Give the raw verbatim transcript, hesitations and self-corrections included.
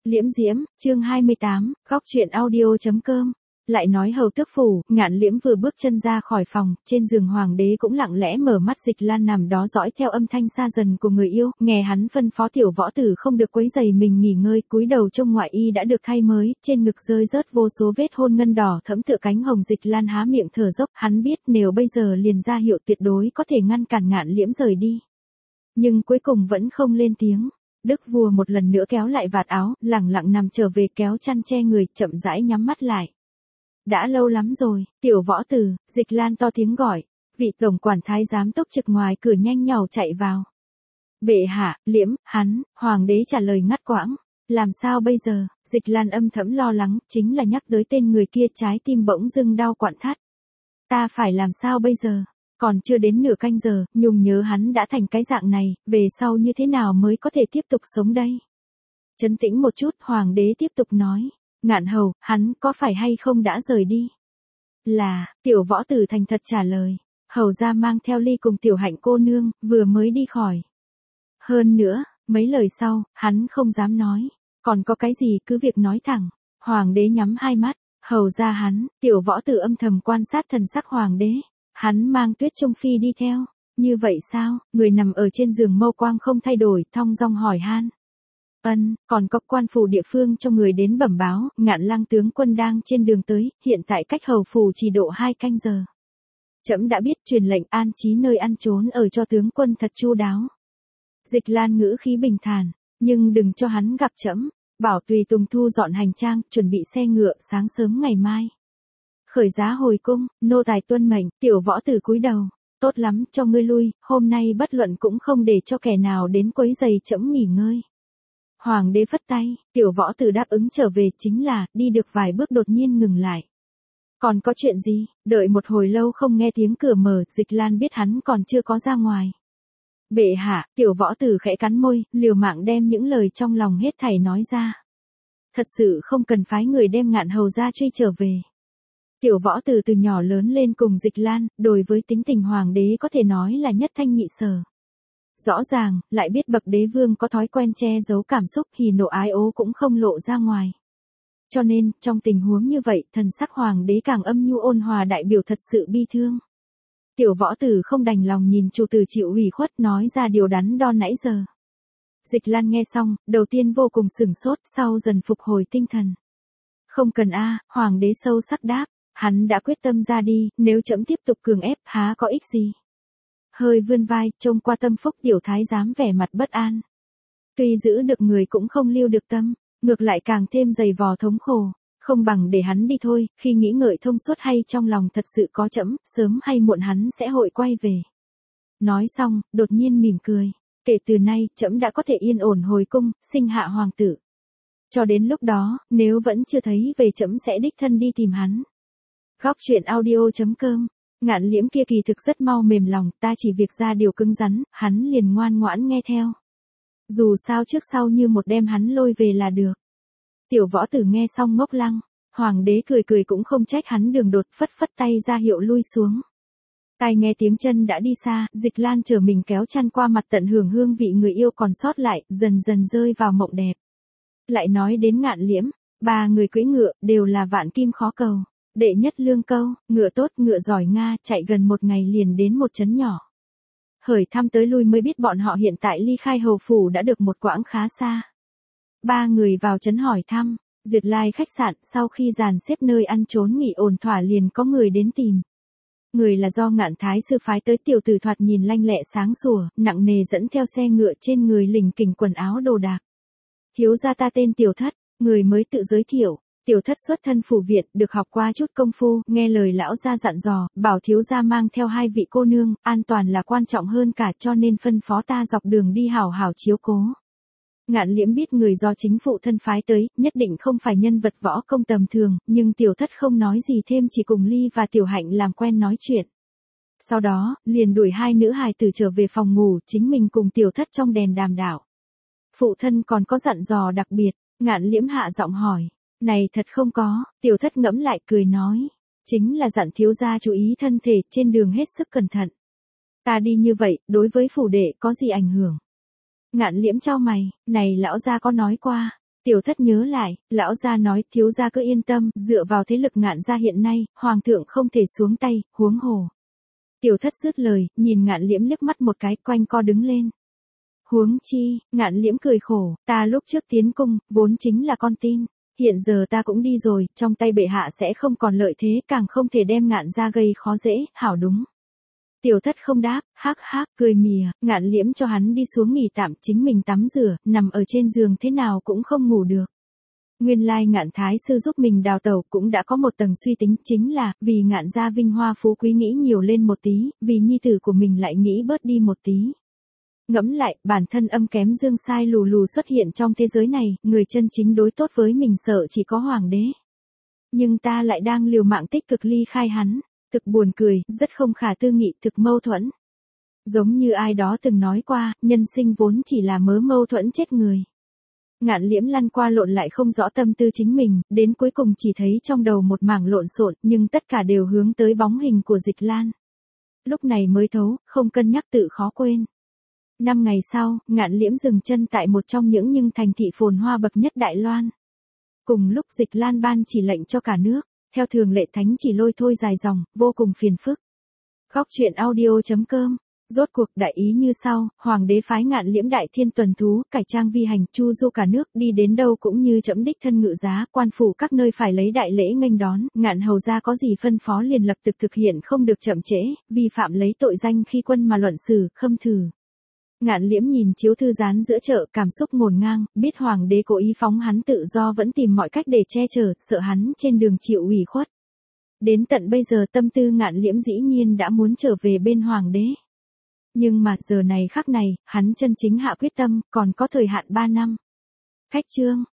Liễm Diễm, chương hai mươi tám, góc truyện audio.com. Lại nói hầu tước phủ, Ngạn Liễm vừa bước chân ra khỏi phòng, trên giường hoàng đế cũng lặng lẽ mở mắt. Dịch Lan nằm đó dõi theo âm thanh xa dần của người yêu, nghe hắn phân phó tiểu võ tử không được quấy rầy mình nghỉ ngơi, cúi đầu trông ngoại y đã được thay mới, trên ngực rơi rớt vô số vết hôn ngân đỏ thẫm tựa cánh hồng. Dịch Lan há miệng thở dốc, hắn biết nếu bây giờ liền ra hiệu tuyệt đối có thể ngăn cản Ngạn Liễm rời đi. Nhưng cuối cùng vẫn không lên tiếng. Đức vua một lần nữa kéo lại vạt áo, lẳng lặng nằm trở về, kéo chăn che người, chậm rãi nhắm mắt lại. Đã lâu lắm rồi, tiểu võ tử, Dịch Lan to tiếng gọi, vị tổng quản thái giám túc trực ngoài cửa nhanh nhảu chạy vào. Bệ hạ, Liễm, hắn, hoàng đế trả lời ngắt quãng. Làm sao bây giờ? Dịch Lan âm thầm lo lắng, chính là nhắc tới tên người kia trái tim bỗng dưng đau quặn thắt. Ta phải làm sao bây giờ? Còn chưa đến nửa canh giờ, Nhung nhớ hắn đã thành cái dạng này, về sau như thế nào mới có thể tiếp tục sống đây? Trấn tĩnh một chút, hoàng đế tiếp tục nói. Ngạn hầu, hắn có phải hay không đã rời đi? Là, tiểu võ tử thành thật trả lời. Hầu ra mang theo ly cùng tiểu hạnh cô nương, vừa mới đi khỏi. Hơn nữa, mấy lời sau, hắn không dám nói. Còn có cái gì cứ việc nói thẳng. Hoàng đế nhắm hai mắt, hầu ra hắn, tiểu võ tử âm thầm quan sát thần sắc hoàng đế. Hắn mang Tuyết Trung Phi đi theo. Như vậy sao? Người nằm ở trên giường mâu quang không thay đổi, thong dong hỏi han. Ân, còn có quan phủ địa phương cho người đến bẩm báo, Ngạn Lang tướng quân đang trên đường tới, hiện tại cách hầu phủ chỉ độ hai canh giờ. Trẫm đã biết, truyền lệnh an trí nơi ăn trốn ở cho tướng quân thật chu đáo. Dịch Lan ngữ khí bình thản, nhưng đừng cho hắn gặp trẫm, bảo tùy tùng thu dọn hành trang, chuẩn bị xe ngựa, sáng sớm ngày mai. Khởi giá hồi cung, nô tài tuân mệnh. Tiểu võ tử cúi đầu. Tốt lắm, cho ngươi lui, hôm nay bất luận cũng không để cho kẻ nào đến quấy giày trẫm nghỉ ngơi. Hoàng đế phất tay, tiểu võ tử đáp ứng trở về, chính là, đi được vài bước đột nhiên ngừng lại. Còn có chuyện gì? Đợi một hồi lâu không nghe tiếng cửa mở, Dịch Lan biết hắn còn chưa có ra ngoài. Bệ hạ, tiểu võ tử khẽ cắn môi, liều mạng đem những lời trong lòng hết thảy nói ra. Thật sự không cần phái người đem Ngạn hầu ra truy trở về. Tiểu võ tử từ nhỏ lớn lên cùng Dịch Lan, đối với tính tình hoàng đế có thể nói là nhất thanh nhị sở. Rõ ràng, lại biết bậc đế vương có thói quen che giấu cảm xúc, hỉ nộ ái ố cũng không lộ ra ngoài. Cho nên, trong tình huống như vậy, thần sắc hoàng đế càng âm nhu ôn hòa, đại biểu thật sự bi thương. Tiểu võ tử không đành lòng nhìn chủ tử chịu ủy khuất, nói ra điều đắn đo nãy giờ. Dịch Lan nghe xong, đầu tiên vô cùng sửng sốt, sau dần phục hồi tinh thần. Không cần a, hoàng đế sâu sắc đáp. Hắn đã quyết tâm ra đi, nếu trẫm tiếp tục cường ép, há có ích gì. Hơi vươn vai, trông qua tâm phúc tiểu thái giám vẻ mặt bất an. Tuy giữ được người cũng không lưu được tâm, ngược lại càng thêm dày vò thống khổ. Không bằng để hắn đi thôi, khi nghĩ ngợi thông suốt hay trong lòng thật sự có trẫm, sớm hay muộn hắn sẽ hội quay về. Nói xong, đột nhiên mỉm cười. Kể từ nay, trẫm đã có thể yên ổn hồi cung, sinh hạ hoàng tử. Cho đến lúc đó, nếu vẫn chưa thấy về trẫm sẽ đích thân đi tìm hắn. Góc truyện audio.com. Ngạn Liễm kia kỳ thực rất mau mềm lòng, ta chỉ việc ra điều cứng rắn, hắn liền ngoan ngoãn nghe theo. Dù sao trước sau như một đêm hắn lôi về là được. Tiểu võ tử nghe xong ngốc lăng, hoàng đế cười cười cũng không trách hắn đường đột, phất phất tay ra hiệu lui xuống. Tai nghe tiếng chân đã đi xa, Dịch Lan trở mình kéo chăn qua mặt, tận hưởng hương vị người yêu còn sót lại, dần dần rơi vào mộng đẹp. Lại nói đến Ngạn Liễm, ba người cưỡi ngựa, đều là vạn kim khó cầu. Đệ nhất lương câu, ngựa tốt ngựa giỏi Nga, chạy gần một ngày liền đến một trấn nhỏ. Hởi thăm tới lui mới biết bọn họ hiện tại ly khai hầu phủ đã được một quãng khá xa. Ba người vào trấn hỏi thăm, duyệt lai khách sạn, sau khi dàn xếp nơi ăn trốn nghỉ ổn thỏa liền có người đến tìm. Người là do Ngạn thái sư phái tới, tiểu tử thoạt nhìn lanh lẹ sáng sủa, nặng nề dẫn theo xe ngựa, trên người lình kình quần áo đồ đạc. Thiếu gia ta tên Tiểu Thất, người mới tự giới thiệu. Tiểu Thất xuất thân phủ viện, được học qua chút công phu, nghe lời lão gia dặn dò, bảo thiếu gia mang theo hai vị cô nương, an toàn là quan trọng hơn cả, cho nên phân phó ta dọc đường đi hảo hảo chiếu cố. Ngạn Liễm biết người do chính phụ thân phái tới, nhất định không phải nhân vật võ công tầm thường, nhưng Tiểu Thất không nói gì thêm, chỉ cùng Ly và Tiểu Hạnh làm quen nói chuyện. Sau đó, liền đuổi hai nữ hài tử trở về phòng ngủ, chính mình cùng Tiểu Thất trong đèn đàm đạo. Phụ thân còn có dặn dò đặc biệt, Ngạn Liễm hạ giọng hỏi. Này thật không có, Tiểu Thất ngẫm lại cười nói. Chính là dặn thiếu gia chú ý thân thể, trên đường hết sức cẩn thận. Ta đi như vậy, đối với phủ đệ có gì ảnh hưởng? Ngạn Liễm chau mày, này lão gia có nói qua. Tiểu thất nhớ lại, lão gia nói thiếu gia cứ yên tâm, dựa vào thế lực Ngạn gia hiện nay, hoàng thượng không thể xuống tay, huống hồ. Tiểu thất dứt lời, nhìn Ngạn Liễm liếc mắt một cái, quanh co đứng lên. Huống chi, Ngạn Liễm cười khổ, ta lúc trước tiến cung, vốn chính là con tin. Hiện giờ ta cũng đi rồi, trong tay bệ hạ sẽ không còn lợi thế, càng không thể đem Ngạn gia gây khó dễ, hảo đúng. Tiểu thất không đáp, hắc hắc, cười mỉa, Ngạn Liễm cho hắn đi xuống nghỉ tạm, chính mình tắm rửa, nằm ở trên giường thế nào cũng không ngủ được. Nguyên lai Ngạn thái sư giúp mình đào tẩu cũng đã có một tầng suy tính, chính là, vì Ngạn gia vinh hoa phú quý nghĩ nhiều lên một tí, vì nhi tử của mình lại nghĩ bớt đi một tí. Ngẫm lại, bản thân âm kém dương sai lù lù xuất hiện trong thế giới này, người chân chính đối tốt với mình sợ chỉ có hoàng đế. Nhưng ta lại đang liều mạng tích cực ly khai hắn. Thực buồn cười, rất không khả tư nghị, thực mâu thuẫn. Giống như ai đó từng nói qua, nhân sinh vốn chỉ là mớ mâu thuẫn chết người. Ngạn Liễm lăn qua lộn lại không rõ tâm tư chính mình, đến cuối cùng chỉ thấy trong đầu một mảng lộn xộn, nhưng tất cả đều hướng tới bóng hình của Dịch Lan. Lúc này mới thấu, không cân nhắc tự khó quên. Năm ngày sau, Ngạn Liễm dừng chân tại một trong những nhưng thành thị phồn hoa bậc nhất Đại Loan. Cùng lúc Dịch Lan ban chỉ lệnh cho cả nước. Theo thường lệ thánh chỉ lôi thôi dài dòng, vô cùng phiền phức. Góc truyện audio chấm com. Rốt cuộc đại ý như sau, hoàng đế phái Ngạn Liễm đại thiên tuần thú, cải trang vi hành, chu du cả nước, đi đến đâu cũng như trẫm đích thân ngự giá, quan phủ các nơi phải lấy đại lễ nghênh đón, Ngạn hầu gia có gì phân phó liền lập tức thực hiện không được chậm trễ, vi phạm lấy tội danh khi quân mà luận xử, khâm thử. Ngạn Liễm nhìn chiếu thư dán giữa chợ, cảm xúc ngổn ngang, biết hoàng đế cố ý phóng hắn tự do vẫn tìm mọi cách để che chở, sợ hắn trên đường chịu ủy khuất. Đến tận bây giờ tâm tư Ngạn Liễm dĩ nhiên đã muốn trở về bên hoàng đế. Nhưng mà giờ này khắc này, hắn chân chính hạ quyết tâm, còn có thời hạn ba năm. Khách chương.